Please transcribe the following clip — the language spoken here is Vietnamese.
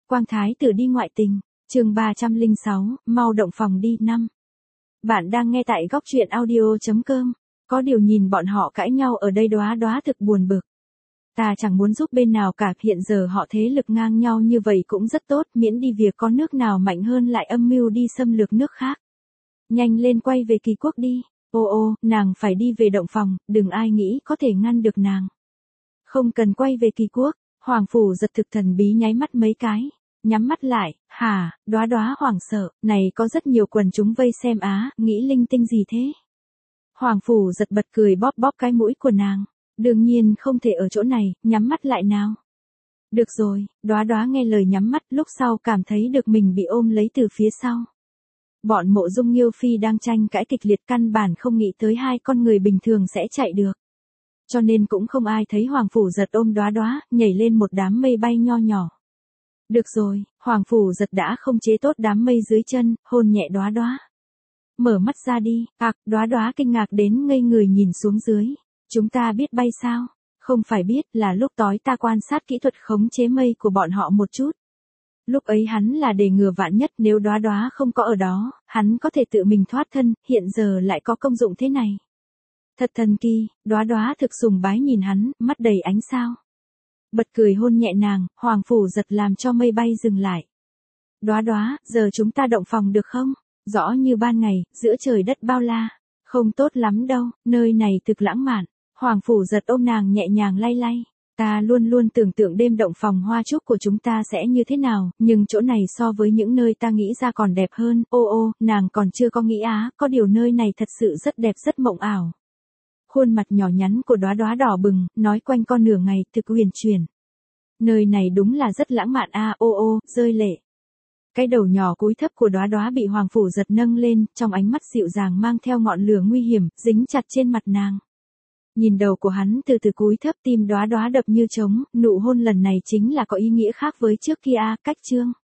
Quang thái tử đi ngoại tình, chương 306, mau động phòng đi 5. Bạn đang nghe tại góc truyện audio.com. Có điều nhìn bọn họ cãi nhau ở đây Đóa Đóa thực buồn bực. Ta chẳng muốn giúp bên nào cả, hiện giờ họ thế lực ngang nhau như vậy cũng rất tốt, miễn đi việc có nước nào mạnh hơn lại âm mưu đi xâm lược nước khác. Nhanh lên quay về Kỳ Quốc đi. Ô, nàng phải đi về động phòng, đừng ai nghĩ có thể ngăn được nàng. Không cần quay về Kỳ Quốc. Hoàng phủ giật thực thần bí nháy mắt mấy cái, nhắm mắt lại, hả, Đóa Đóa hoảng sợ, này có rất nhiều quần chúng vây xem á, nghĩ linh tinh gì thế? Hoàng phủ giật bật cười bóp bóp cái mũi của nàng, đương nhiên không thể ở chỗ này, nhắm mắt lại nào. Được rồi, Đóa Đóa nghe lời nhắm mắt, lúc sau cảm thấy được mình bị ôm lấy từ phía sau. Bọn Mộ Dung Nghiêu Phi đang tranh cãi kịch liệt, căn bản không nghĩ tới hai con người bình thường sẽ chạy được. Cho nên cũng không ai thấy Hoàng phủ giật ôm Đóa Đóa, nhảy lên một đám mây bay nho nhỏ. Được rồi, Hoàng phủ giật đã không chế tốt đám mây dưới chân, hôn nhẹ Đóa Đóa. Mở mắt ra đi, Đóa Đóa kinh ngạc đến ngây người nhìn xuống dưới. Chúng ta biết bay sao? Không phải biết, là lúc tối ta quan sát kỹ thuật khống chế mây của bọn họ một chút. Lúc ấy hắn là để ngừa vạn nhất, nếu Đóa Đóa không có ở đó, hắn có thể tự mình thoát thân, hiện giờ lại có công dụng thế này. Thật thần kỳ, Đóa Đóa thực sùng bái nhìn hắn, mắt đầy ánh sao. Bật cười hôn nhẹ nàng, Hoàng phủ giật làm cho mây bay dừng lại. Đóa Đóa, giờ chúng ta động phòng được không? Rõ như ban ngày, giữa trời đất bao la. Không tốt lắm đâu, nơi này thực lãng mạn. Hoàng phủ giật ôm nàng nhẹ nhàng lay lay. Ta luôn luôn tưởng tượng đêm động phòng hoa trúc của chúng ta sẽ như thế nào, nhưng chỗ này so với những nơi ta nghĩ ra còn đẹp hơn. Ô, nàng còn chưa có nghĩ á, có điều nơi này thật sự rất đẹp, rất mộng ảo. Khuôn mặt nhỏ nhắn của Đóa Đóa đỏ bừng, nói quanh con nửa ngày, thực huyền chuyển. Nơi này đúng là rất lãng mạn a, rơi lệ. Cái đầu nhỏ cúi thấp của Đóa Đóa bị Hoàng phủ giật nâng lên, trong ánh mắt dịu dàng mang theo ngọn lửa nguy hiểm, dính chặt trên mặt nàng. Nhìn đầu của hắn từ từ cúi thấp, tim Đóa Đóa đập như trống, nụ hôn lần này chính là có ý nghĩa khác với trước kia, cách chương.